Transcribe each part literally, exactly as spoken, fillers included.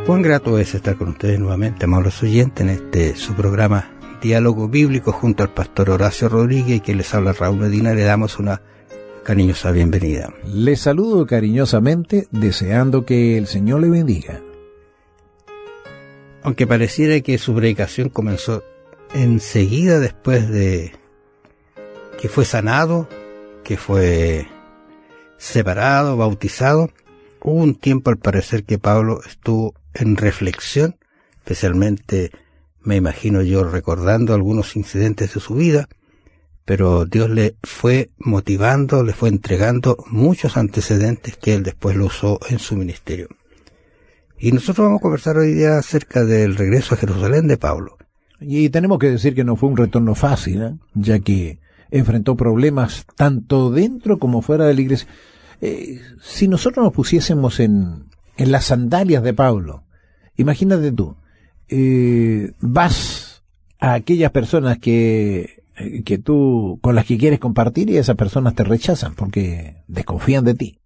Cuán grato es estar con ustedes nuevamente, amables oyentes, en este su programa Diálogo Bíblico junto al pastor Horacio Rodríguez, y que les habla Raúl Medina. Le damos una cariñosa bienvenida. Les saludo cariñosamente, deseando que el Señor le bendiga. Aunque pareciera que su predicación comenzó enseguida después de que fue sanado, que fue separado, bautizado, hubo un tiempo al parecer que Pablo estuvo en reflexión, especialmente me imagino yo recordando algunos incidentes de su vida, pero Dios le fue motivando, le fue entregando muchos antecedentes que él después lo usó en su ministerio. Y nosotros vamos a conversar hoy día acerca del regreso a Jerusalén de Pablo. Y tenemos que decir que no fue un retorno fácil, ¿eh? Ya que enfrentó problemas tanto dentro como fuera de la iglesia. Eh, si nosotros nos pusiésemos en, en las sandalias de Pablo, imagínate tú, eh, vas a aquellas personas que, que tú, con las que quieres compartir, y esas personas te rechazan porque desconfían de ti.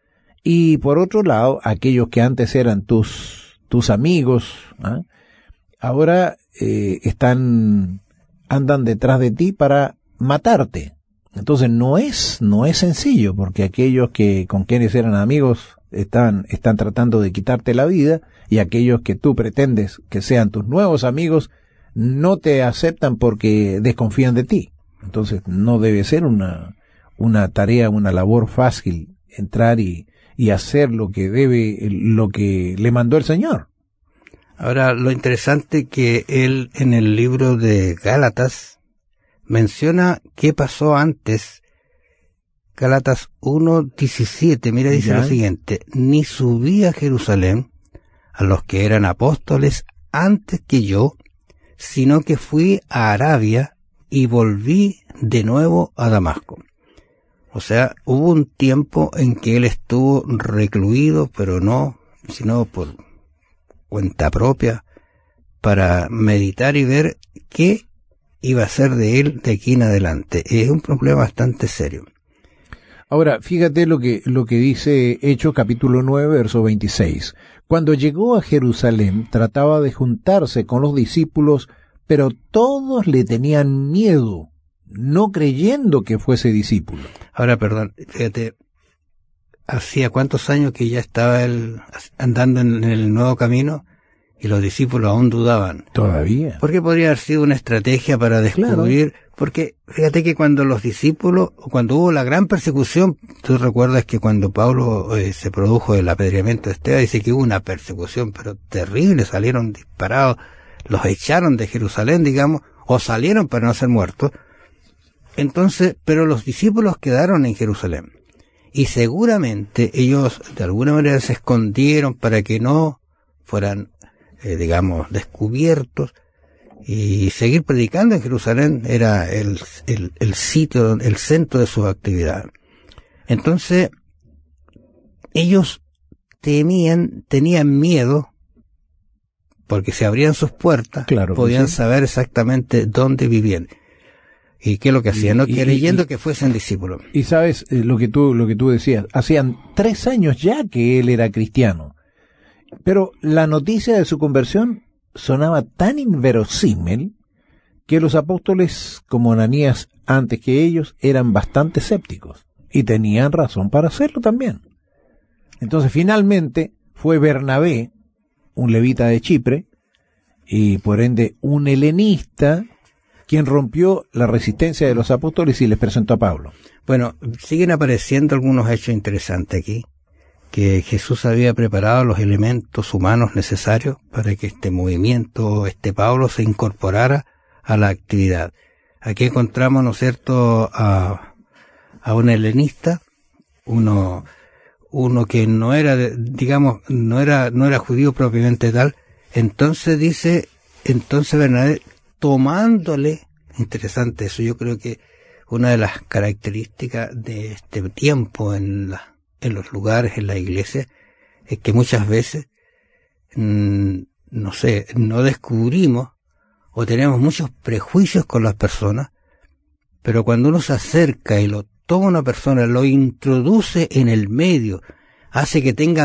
Y por otro lado, aquellos que antes eran tus, tus amigos, ¿eh? ahora eh, están, andan detrás de ti para matarte. Entonces no es, no es sencillo, porque aquellos que con quienes eran amigos están, están tratando de quitarte la vida, y aquellos que tú pretendes que sean tus nuevos amigos no te aceptan porque desconfían de ti. Entonces no debe ser una, una tarea, una labor fácil entrar y, y hacer lo que debe, lo que le mandó el Señor. Ahora, lo interesante que él en el libro de Gálatas menciona qué pasó antes. Gálatas uno diecisiete, mira, dice ¿Ya? lo siguiente: ni subí a Jerusalén a los que eran apóstoles antes que yo, sino que fui a Arabia y volví de nuevo a Damasco. O sea, hubo un tiempo en que él estuvo recluido, pero no, sino por cuenta propia, para meditar y ver qué iba a ser de él de aquí en adelante. Es un problema bastante serio. Ahora, fíjate lo que, lo que dice Hechos capítulo nueve, verso veintiséis. Cuando llegó a Jerusalén, trataba de juntarse con los discípulos, pero todos le tenían miedo, no creyendo que fuese discípulo. Ahora, perdón, fíjate, hacía cuántos años que ya estaba él andando en el nuevo camino, y los discípulos aún dudaban. Todavía. Porque podría haber sido una estrategia para descubrir, claro. Porque fíjate que cuando los discípulos, cuando hubo la gran persecución, tú recuerdas que cuando Pablo eh, se produjo el apedreamiento de Esteban, dice que hubo una persecución, pero terrible, salieron disparados, los echaron de Jerusalén, digamos, o salieron para no ser muertos. Entonces, pero los discípulos quedaron en Jerusalén. Y seguramente ellos de alguna manera se escondieron para que no fueran Eh, digamos, descubiertos, y seguir predicando en Jerusalén era el, el, el sitio, el centro de sus actividades. Entonces, ellos temían, tenían miedo, porque si abrían sus puertas, claro, podían sí. saber exactamente dónde vivían. ¿Y qué es lo que hacían? No, y, creyendo y, que fuesen discípulos. Y sabes, eh, lo que tú, lo que tú decías, hacían tres años ya que él era cristiano. Pero la noticia de su conversión sonaba tan inverosímil que los apóstoles, como Ananías antes que ellos, eran bastante escépticos, y tenían razón para hacerlo también. Entonces finalmente fue Bernabé, un levita de Chipre, y por ende un helenista, quien rompió la resistencia de los apóstoles y les presentó a Pablo. Bueno, siguen apareciendo algunos hechos interesantes aquí, que Jesús había preparado los elementos humanos necesarios para que este movimiento, este Pablo, se incorporara a la actividad. Aquí encontramos, ¿no es cierto?, a, a un helenista, uno, uno que no era, digamos, no era, no era judío propiamente tal. Entonces dice, entonces Bernabé, tomándole, interesante eso, yo creo que una de las características de este tiempo en la en los lugares, en la iglesia, es que muchas veces, mmm, no sé, no descubrimos o tenemos muchos prejuicios con las personas, pero cuando uno se acerca y lo toma una persona, lo introduce en el medio, hace que tenga amistad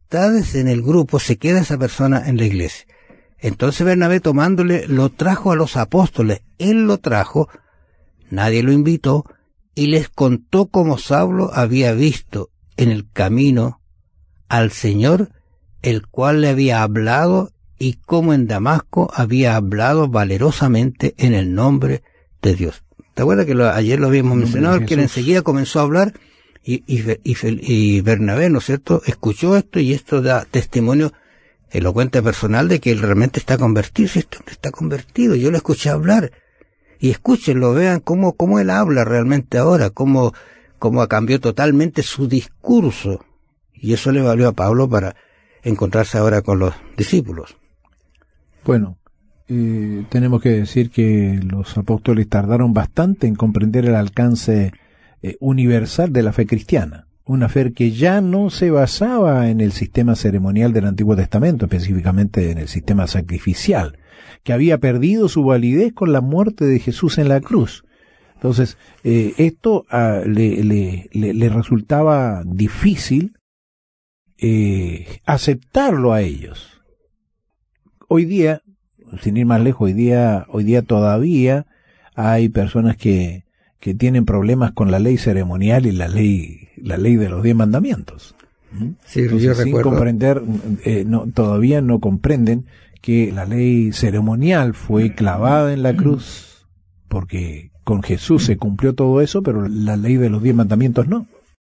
dificultades en el grupo, se queda esa persona en la iglesia. Entonces Bernabé, tomándole, lo trajo a los apóstoles. Él lo trajo, nadie lo invitó, y les contó cómo Saulo había visto en el camino al Señor, el cual le había hablado, y cómo en Damasco había hablado valerosamente en el nombre de Dios. ¿Te acuerdas que lo, ayer lo habíamos mencionado? Que enseguida comenzó a hablar, y, y, y, y Bernabé, ¿no es cierto?, escuchó esto, y esto da testimonio elocuente personal de que él realmente está convertido. Si este hombre está convertido, yo lo escuché hablar. Y escúchenlo, vean cómo, cómo él habla realmente ahora, cómo, cómo cambió totalmente su discurso. Y eso le valió a Pablo para encontrarse ahora con los discípulos. Bueno, eh, tenemos que decir que los apóstoles tardaron bastante en comprender el alcance eh, universal de la fe cristiana. Una fe que ya no se basaba en el sistema ceremonial del Antiguo Testamento, específicamente en el sistema sacrificial, que había perdido su validez con la muerte de Jesús en la cruz. Entonces, eh, esto ah, le, le, le, le resultaba difícil eh, aceptarlo a ellos. Hoy día, sin ir más lejos, hoy día, hoy día todavía hay personas que, que tienen problemas con la ley ceremonial y la ley, la ley de los diez mandamientos. Sí, Entonces, yo sin recuerdo. comprender, eh, no, todavía no comprenden que la ley ceremonial fue clavada en la cruz, porque con Jesús se cumplió todo eso, pero la ley de los diez mandamientos no.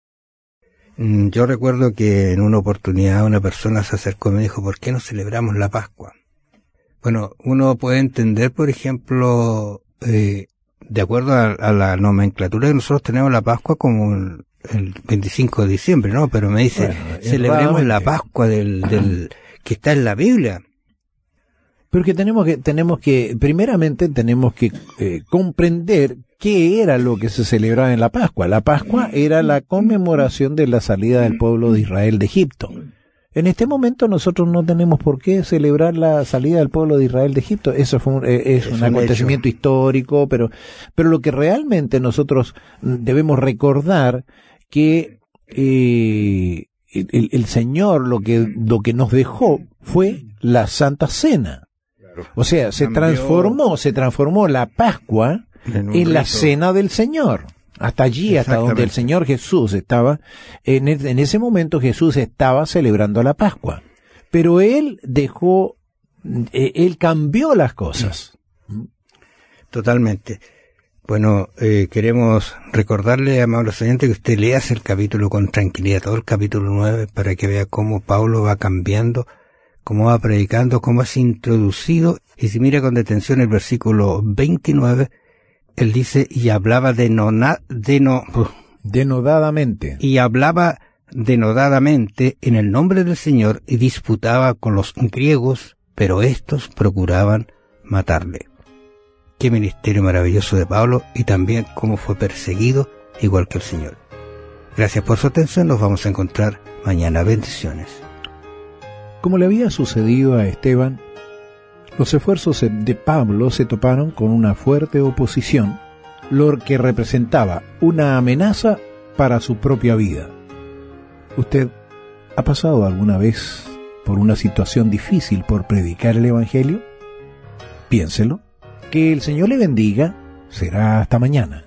Yo recuerdo que en una oportunidad una persona se acercó y me dijo, ¿por qué no celebramos la Pascua? Bueno, uno puede entender, por ejemplo, eh, de acuerdo a, a la nomenclatura que nosotros tenemos la Pascua como el, el veinticinco de diciembre, ¿no? Pero me dice, bueno, celebremos la Pascua del, del que está en la Biblia. Pero que tenemos que, tenemos que, primeramente tenemos que eh, comprender qué era lo que se celebraba en la Pascua. La Pascua era la conmemoración de la salida del pueblo de Israel de Egipto. En este momento nosotros no tenemos por qué celebrar la salida del pueblo de Israel de Egipto. Eso fue un, eh, es, es un, un acontecimiento hecho. histórico, pero, pero lo que realmente nosotros debemos recordar que eh, el, el Señor lo que, lo que nos dejó fue la Santa Cena. O sea, se transformó, se transformó la Pascua en, en la cena del Señor. Hasta allí, hasta donde el Señor Jesús estaba, en, el, en ese momento Jesús estaba celebrando la Pascua. Pero Él dejó, eh, Él cambió las cosas. Totalmente. Bueno, eh, queremos recordarle, amables oyentes, que usted lea el capítulo con tranquilidad, todo el capítulo nueve, para que vea cómo Pablo va cambiando, cómo va predicando, cómo es introducido. Y si mira con detención el versículo veintinueve, él dice, y hablaba denona, deno, denodadamente. Y hablaba denodadamente en el nombre del Señor y disputaba con los griegos, pero estos procuraban matarle. Qué ministerio maravilloso de Pablo, y también cómo fue perseguido igual que el Señor. Gracias por su atención, nos vamos a encontrar mañana. Bendiciones. Como le había sucedido a Esteban, los esfuerzos de Pablo se toparon con una fuerte oposición, lo que representaba una amenaza para su propia vida. ¿Usted ha pasado alguna vez por una situación difícil por predicar el Evangelio? Piénselo. Que el Señor le bendiga. Será hasta mañana.